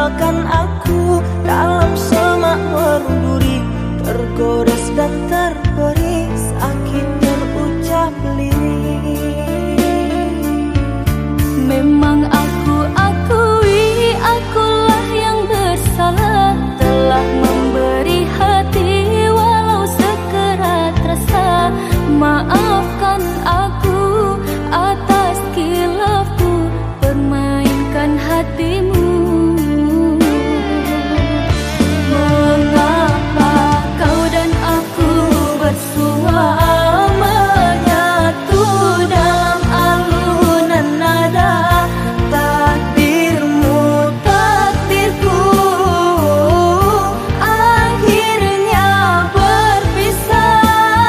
meninggalkan aku dalam semak merunduri, tergores dan terberi sakit terucap lirik. Memang aku akui akulah yang bersalah, telah memberi hati walau sekerat rasa. Maafkan aku atas khilafku permainkan hatimu. Mengapa kau dan aku bersua menyatu dalam alunan nada? Takdirmu takdirku akhirnya berpisah.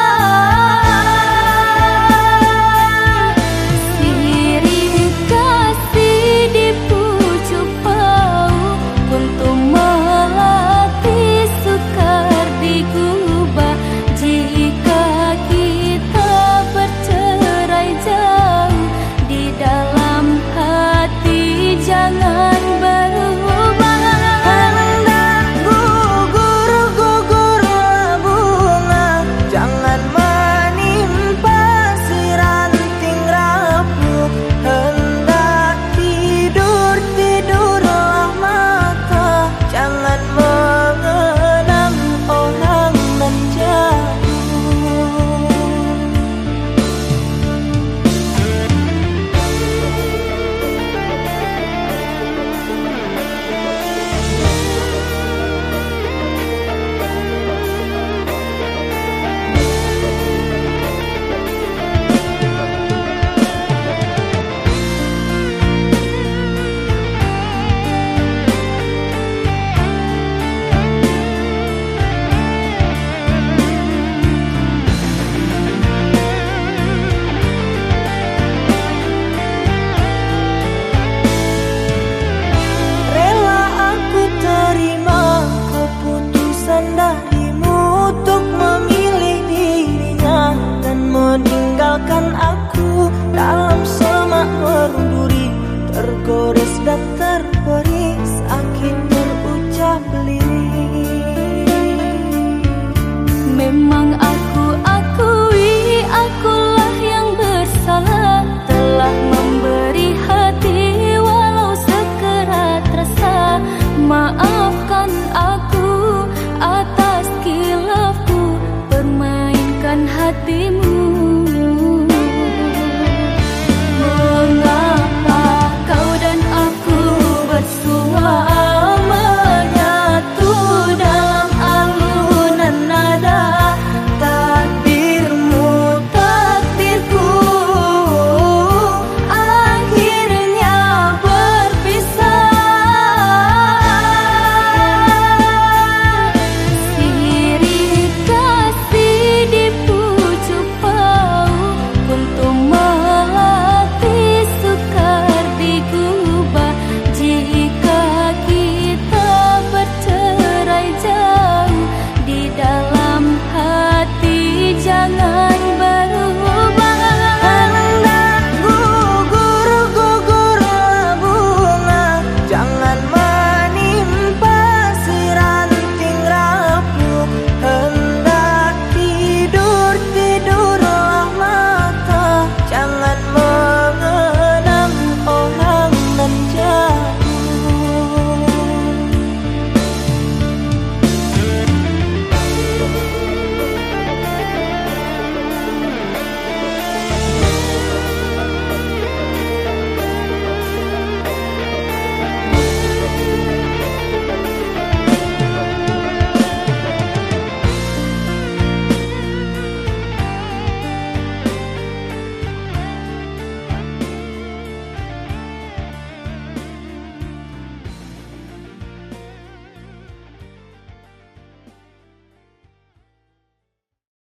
Sirih kasih di pucuk bau untuk melatih sukar digubah. Jika kita bercerai jauh, di dalam hati jangan berubah. Hendak gugur-gugurlah bunga, jangan menimpa si ranting rapuh. Hendak tidur-tidurlah mata, jangan mengenang orang nan jauh. Rela aku terima keputusan darimu untuk memilih dirinya dan meninggalkan aku dalam semak merunduri, tergores dan